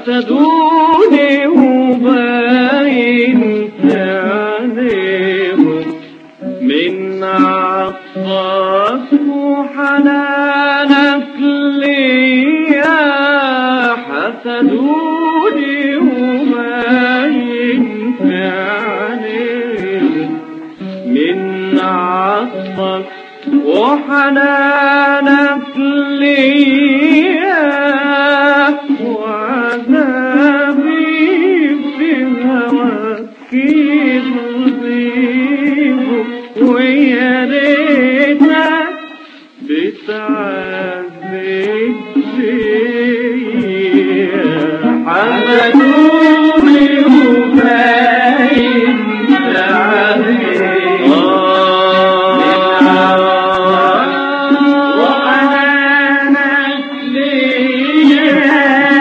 حسدوني وباين في عينيهم من عطفك وحنانك ليا. حسدوني وباين في عينيهم من عطفك وحنانك ليا. وعذابي في هواك يرضيه ويا ريتك بتعذب فيا. حسدوني وباين في عينيهم وحنانك ليا.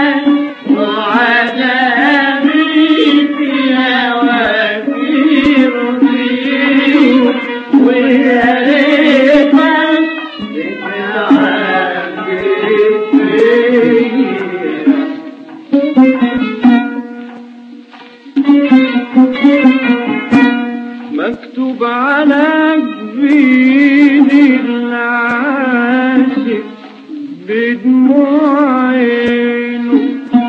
وعذابي في هواك يرضيه ويا ريتك بتعذب فيا. مكتوب على جبين العاشق بدموع عينه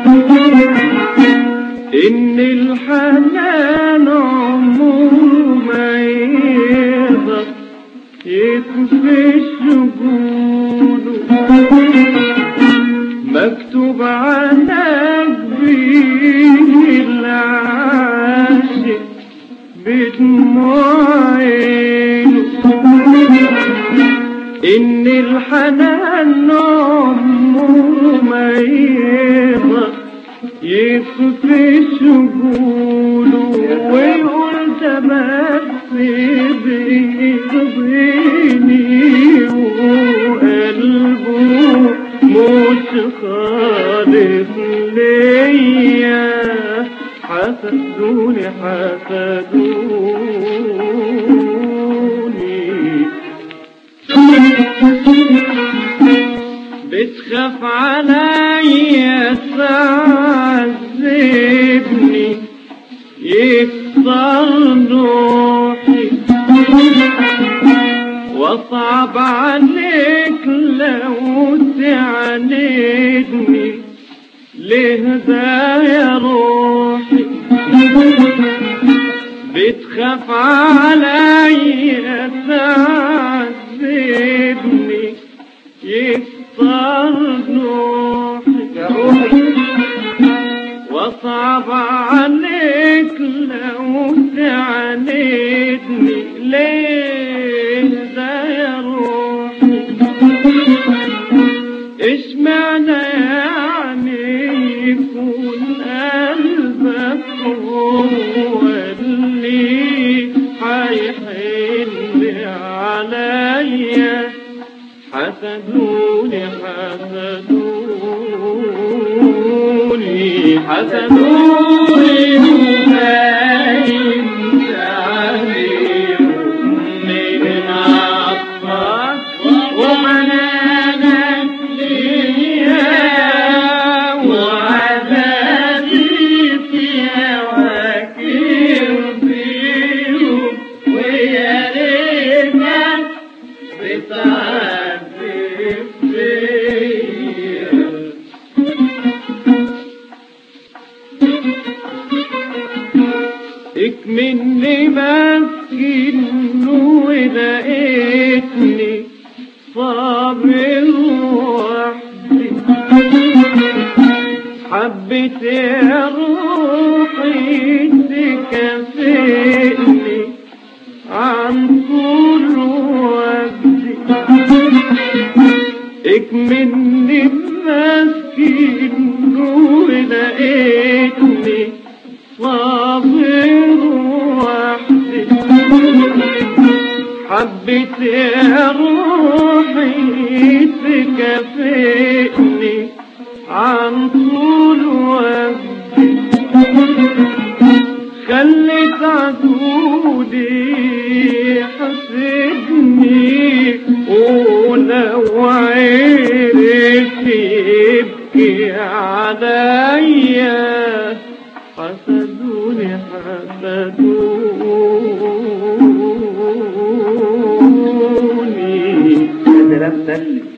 إن الحنان عمره ما يقدر يكفي شجونه. مكتوب على جبين العاشق بدموع عينه إن الحنان عمره ما يقدر يكفي شجونه. ويقول ده بس بيرضيني وقلبه مش خالص ليا. حسدوني حسدوني. بتخاف عليا تعذبني يكسر روحي واصعب عليك لو تعاندني ليه ده يا روحي. بتخاف عليا تعذبني يكسر روحي واصعب عليك لو تعاندني ليه ده يا روحي. اشمعنى يعني يكون قلبك هو اللي حيحن عليا. حسدوني حسدوني حسدوني وباين في عينيهم من عطفك وحنانك ليا. وعذابي في هواك يرضيهم ويا ريتك بتعذب فيا. اكمني مسكين ولقيتني صابر وحدي. حبيت يا روحي تكافئني عن طول وجدي. اكمني مسكين ولقيتني صابر وحدي. حبيت يا روحي تكافئني عن طول وجدي. خليت عدودي حسدني ولو عرف يبكي عليا. عبدوني. يا سلام سلم.